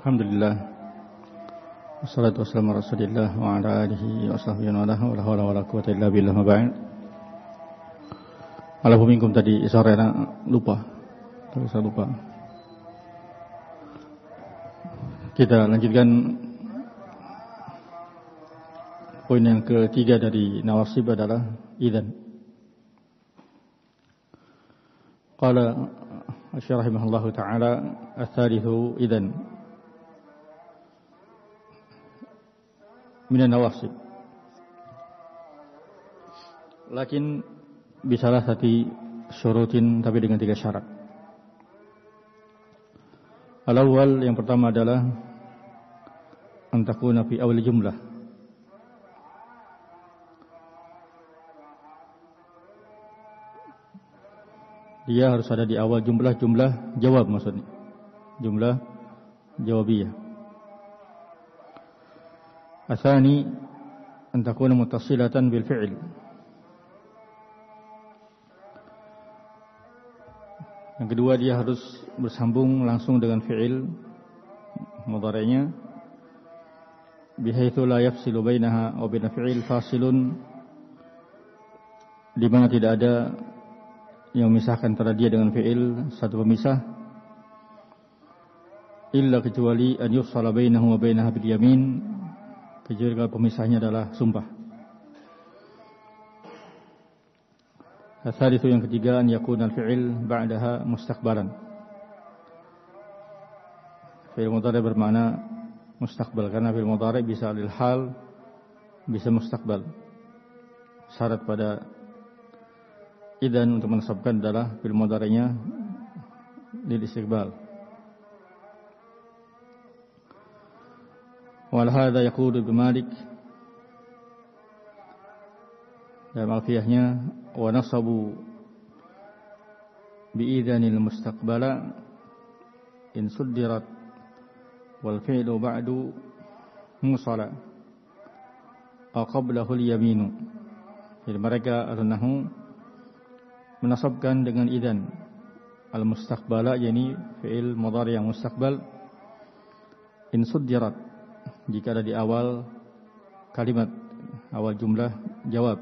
Alhamdulillah. Wassalatu wassalamu ala Rasulillah wa ala alihi wa sahbihi wa ala wala quwwata illa billah ma ba'd. Ala minkum tadi sore lupa. Saya lupa. Kita lanjutkan poin yang ketiga dari nawasib adalah idzan. Qala Asy-Syaikh rahimahullahu taala ats-tsalitsu idzan min an-nawasib. Lakin bisalah satu syurutin, tapi dengan 3 syarat. Al-awwal, yang pertama adalah an takuna fi awal jumlah. Dia harus ada di awal jumlah jawab, maksudnya jumlah jawabiyah. Atsani an takuna muttasilatan bil fi'l. Yang kedua, dia harus bersambung langsung dengan fi'il mudhari'nya, bihaitsu la yafsilu bainaha wa baina fi'il fasilun, di mana tidak ada yang memisahkan antara dia dengan fi'il satu pemisah, illa kecuali an yufsala bainahu wa bainaha bil yamin, kecuali kalau pemisahnya adalah sumpah. Al-thalitsu, yang ketiga, an yakuna al-fi'il ba'daha mustaqbalan. Fi'il mudhari' bermakna mustaqbal, karena fi'il mudhari' bisa lil hal, bisa mustaqbal. Syarat pada idzan untuk menasabkan adalah fi'il mudhari'nya lil istiqbal. Wal hadza yaqulu Ibnu Malik dalam alfiyahnya, wa nasabu bi idzanil mustaqbala in suddirat wal fi'lu ba'du musala aw qablahu al yaminu. Jadi mereka al-nahwu menasabkan dengan idzan al-mustaqbala, yakni fi'il mudhari' yang mustaqbal, in suddirat, jika ada di awal kalimat, awal jumlah jawab.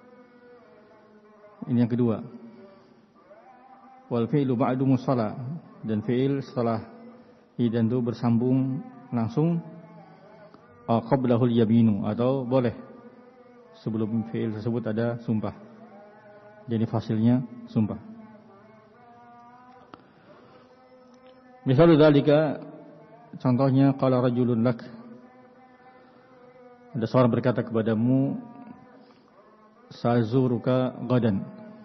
Ini yang kedua. Wal fi'lu ba'du musalla, dan fi'il setelah idzan itu bersambung langsung, qablahul yaminu, atau boleh sebelum fi'il tersebut ada sumpah, jadi fasilnya sumpah. Misal dzalika, contohnya, qala rajulun lak, ada seorang berkata kepadamu, sazuruka gadan,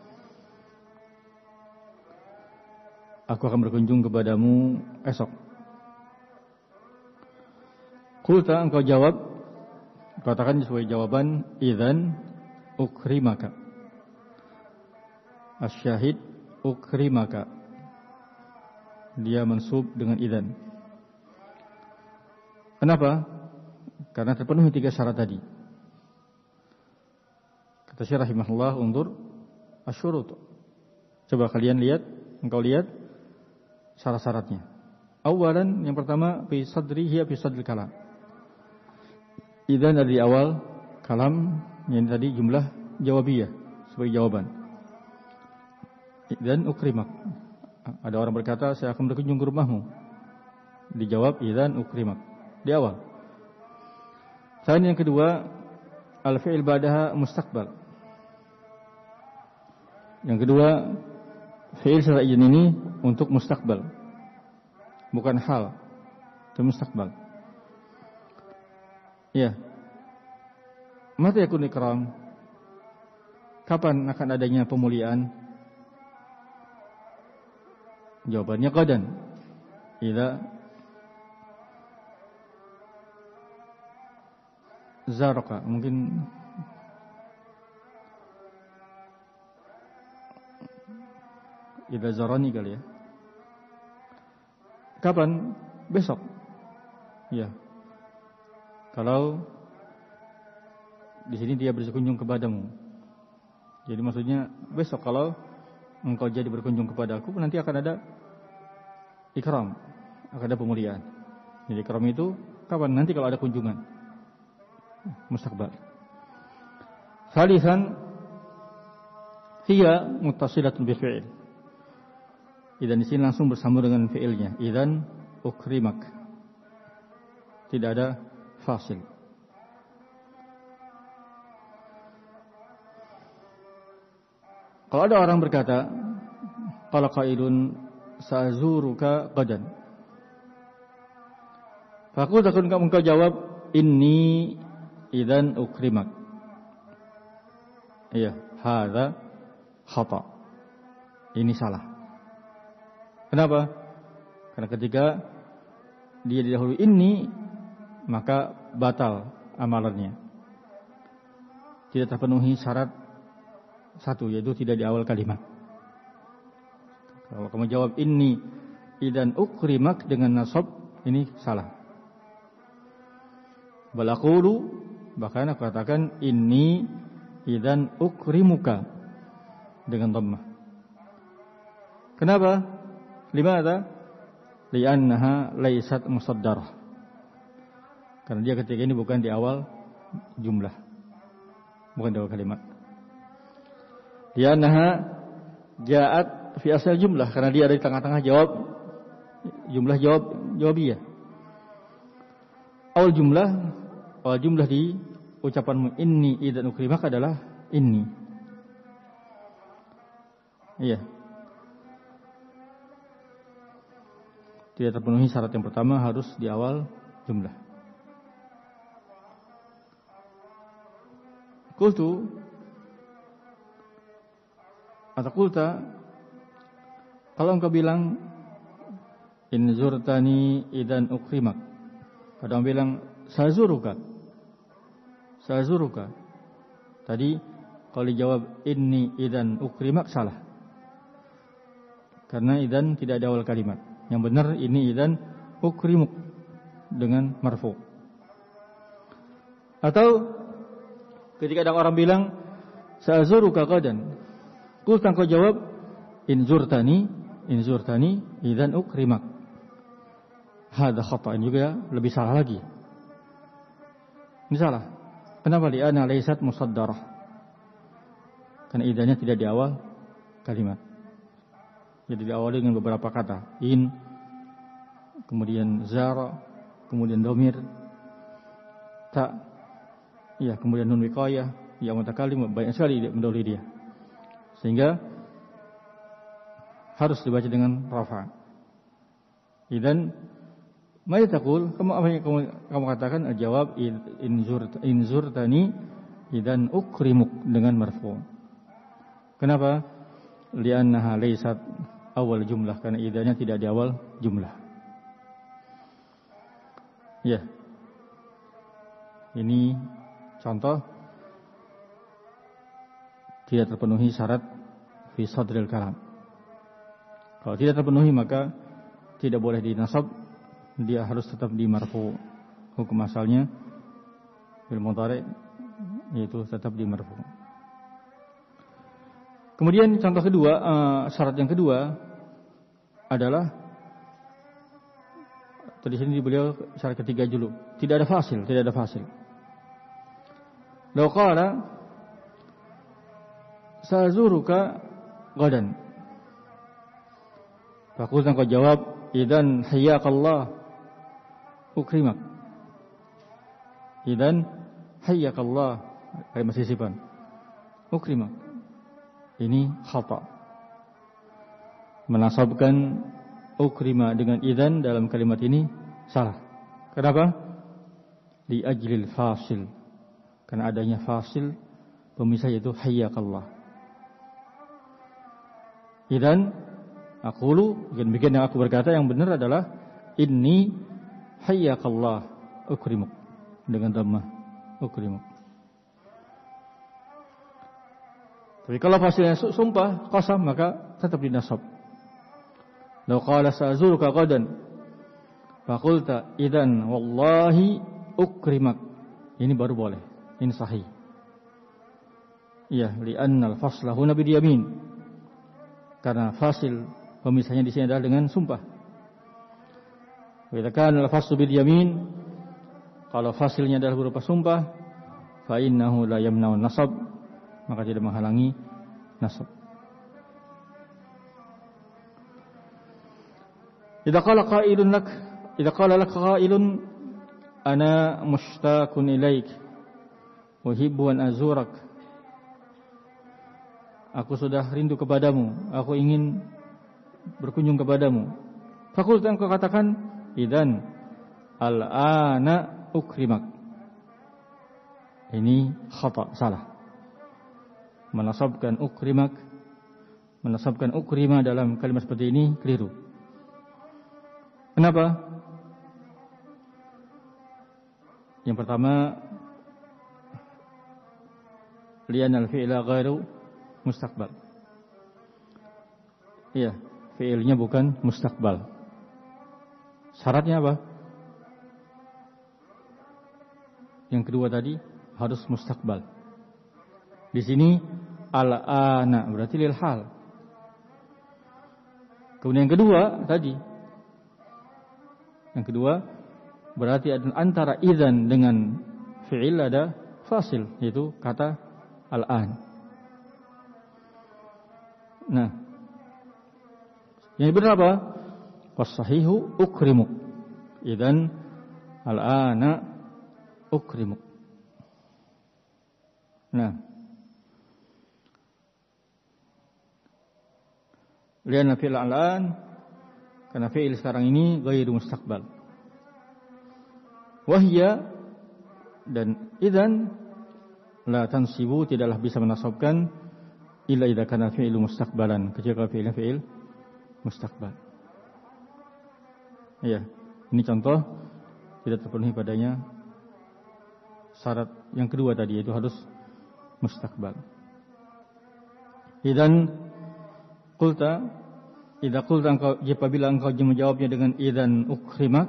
aku akan berkunjung kepadamu esok. Qulta, engkau jawab, katakan sesuai jawaban, idzan ukrimaka. Asyahid ukrimaka, dia mansub dengan idzan. Kenapa? Karena terpenuhi 3 syarat tadi. Kata Syekh rahimahullah, undur asyurut. Coba kalian lihat, engkau lihat syarat-syaratnya. Awalan, yang pertama, fi sadrihi fi sadril kalam. Idzan dari awal kalam, yang tadi jumlah jawabiyah sebagai jawaban. Idzan ukrimak. Ada orang berkata, saya akan berkunjung ke rumahmu. Dijawab idzan ukrimak di awal. Kemudian yang kedua, al-fi'il ba'daha mustaqbal. Yang kedua, fi'il setelah idzan ini untuk mustaqbal, bukan hal, itu mustaqbal. Ya. Mata yakun ikram, kapan akan adanya pemuliaan? Jawabannya qadan. Idza zaraka, mungkin idza zarani kali ya. Kapan? Besok. Ya. Kalau di sini dia berkunjung kepadamu, jadi maksudnya besok kalau engkau jadi berkunjung kepadaku, nanti akan ada ikram, akan ada pemuliaan. Jadi ikram itu kapan? Nanti kalau ada kunjungan. Mustaqbal. Salisan hiya muttasilatun bi fi'il. Idzan di sini langsung bersambung dengan fi'ilnya. Idzan ukrimak. Tidak ada fasil. Kalau ada orang berkata, qala qailun sa'zuruka qadan. Fakul takun engkau jawab, inni idzan ukrimak. Iya, hadza khata. Ini salah. Kenapa? Karena ketika dia didahului inni, maka batal amalannya. Tidak terpenuhi syarat satu, yaitu tidak di awal kalimat. Kalau kamu jawab inni idzan ukrimak dengan nasab, ini salah. Balaqulu, bahkan aku katakan inni idzan ukrimuka dengan dhammah. Kenapa? Limadza? Li'annaha laysat musaddarah. Karena dia ketika ini bukan di awal jumlah, bukan di awal kalimat. Li'annaha ja'at fi asal jumlah, karena dia ada di tengah-tengah jumlah jawabiyah. Awal jumlah di ucapanmu inni idzan ukrimak adalah inni. Iya. Tidak terpenuhi syarat yang pertama, harus di awal jumlah. Qultu atau qulta, kalau engkau bilang in zurtani idzan ukrimak, kalau engkau bilang sazuruka. Tadi kalau dijawab inni idzan ukrimak salah. Karena idzan tidak ada awal kalimat. Yang benar ini idzan ukrimuk dengan marfu. Atau ketika ada orang bilang sazuruka qadan, qulta engkau jawab in zurtani idzan ukrimak. Hadza khata, juga lebih salah lagi. Ini salah. Kenapa? Li'anna laysat musaddarah. Karena idzannya tidak di awal kalimat. Jadi diawali dengan beberapa kata. In, kemudian zara, kemudian domir, ta, ya, kemudian nun wiqayah, ya mutakallim, banyak sekali mendahului dia. Sehingga harus dibaca dengan rafa. Idzan ma taqul, kamu katakan jawab in zurtani idzan ukrimuk dengan marfu. Kenapa? Li'annaha laysat awal jumlah, karena idzannya tidak di awal jumlah. Ya. Ini contoh tidak terpenuhi syarat fi sadril kalam. Kalau tidak terpenuhi maka tidak boleh dinasab, dia harus tetap di marfu. Hukum asalnya fil mudhari yaitu tetap di marfu. Kemudian contoh kedua, syarat yang kedua adalah di sini beliau syarat ketiga dulu. Tidak ada fasil. Law qala sazuruka gadan. Faqul engkau jawab idzan hayyakallah ukrimak. Idzan hayyakallah, kalimat sisipan. Ukrimak. Ini khata. Menasabkan ukrima dengan idzan dalam kalimat ini salah. Kenapa? Li ajlil fasil. Karena adanya fasil pemisah, yaitu hayyakallah. Idzan aqulu, demikian yang aku berkata, yang benar adalah inni hayyakallah ukrimuk dengan dhammah ukrimuk. Tapi kalau fasilnya sumpah, qasam, maka tetap dinasab. Law qala sa'zuruka qadan faqulta idzan wallahi ukrimak. Ini baru boleh. Ini sahih. Iya, li'anna al-fasla huna bil yamin. Karena fasil pemisahnya di sini adalah dengan sumpah. Wa idza kana al-faslu bil yamin, kalau fasilnya adalah berupa sumpah, fa innahu la yamna'u nasab, maka tidak menghalangi nasab. Idza qala lak qailun ana mushtaqun ilaik uhibbu an azurak, aku sudah rindu kepadamu, aku ingin berkunjung kepadamu. Fakultu, engkau katakan, idzan al-ana ukrimak. Ini khata, salah. Menasabkan ukrima dalam kalimat seperti ini keliru. Kenapa? Yang pertama, li'anna al-fi'la ghairu mustaqbal. Iya, fi'ilnya bukan mustaqbal. Syaratnya apa? Yang kedua tadi harus mustaqbal. Di sini al-ana berarti lil hal. Kemudian yang kedua tadi, yang kedua berarti antara idzan dengan fi'il ada fasil, yaitu kata al-an. Nah, yang benar apa? Was-sahihu ukrimuk. Idzan al-ana ukrimuk. Nah, lianna fi'il al-an, karena fi'il sekarang ini ghairu mustaqbal. Wahya dan idzan la tansibu, tidaklah bisa menasabkan illa idza kana fi'lu mustaqbalan, kecuali fi'ilnya fi'il mustaqbal. Ya, ini contoh tidak terpenuhi padanya syarat yang kedua tadi, yaitu harus mustaqbal. Idzan qulta, idza qulta, apabila engkau menjawabnya dengan idzan ukrimak,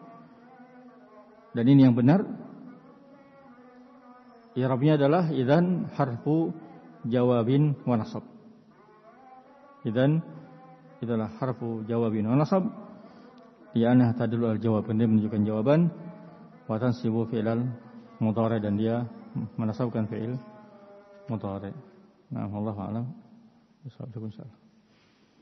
dan ini yang benar, i'rabnya adalah idzan harfu jawabin wa nasab. Idzan itulah harfu jawabin wa nasab, li'annaha tadullu al-jawab, dia menunjukkan jawaban, wa tansibu fi'lal mudhari, dan dia menasabkan fi'il mudhari. Nah, wallahu a'lam. Bismillahirrahmanirrahim.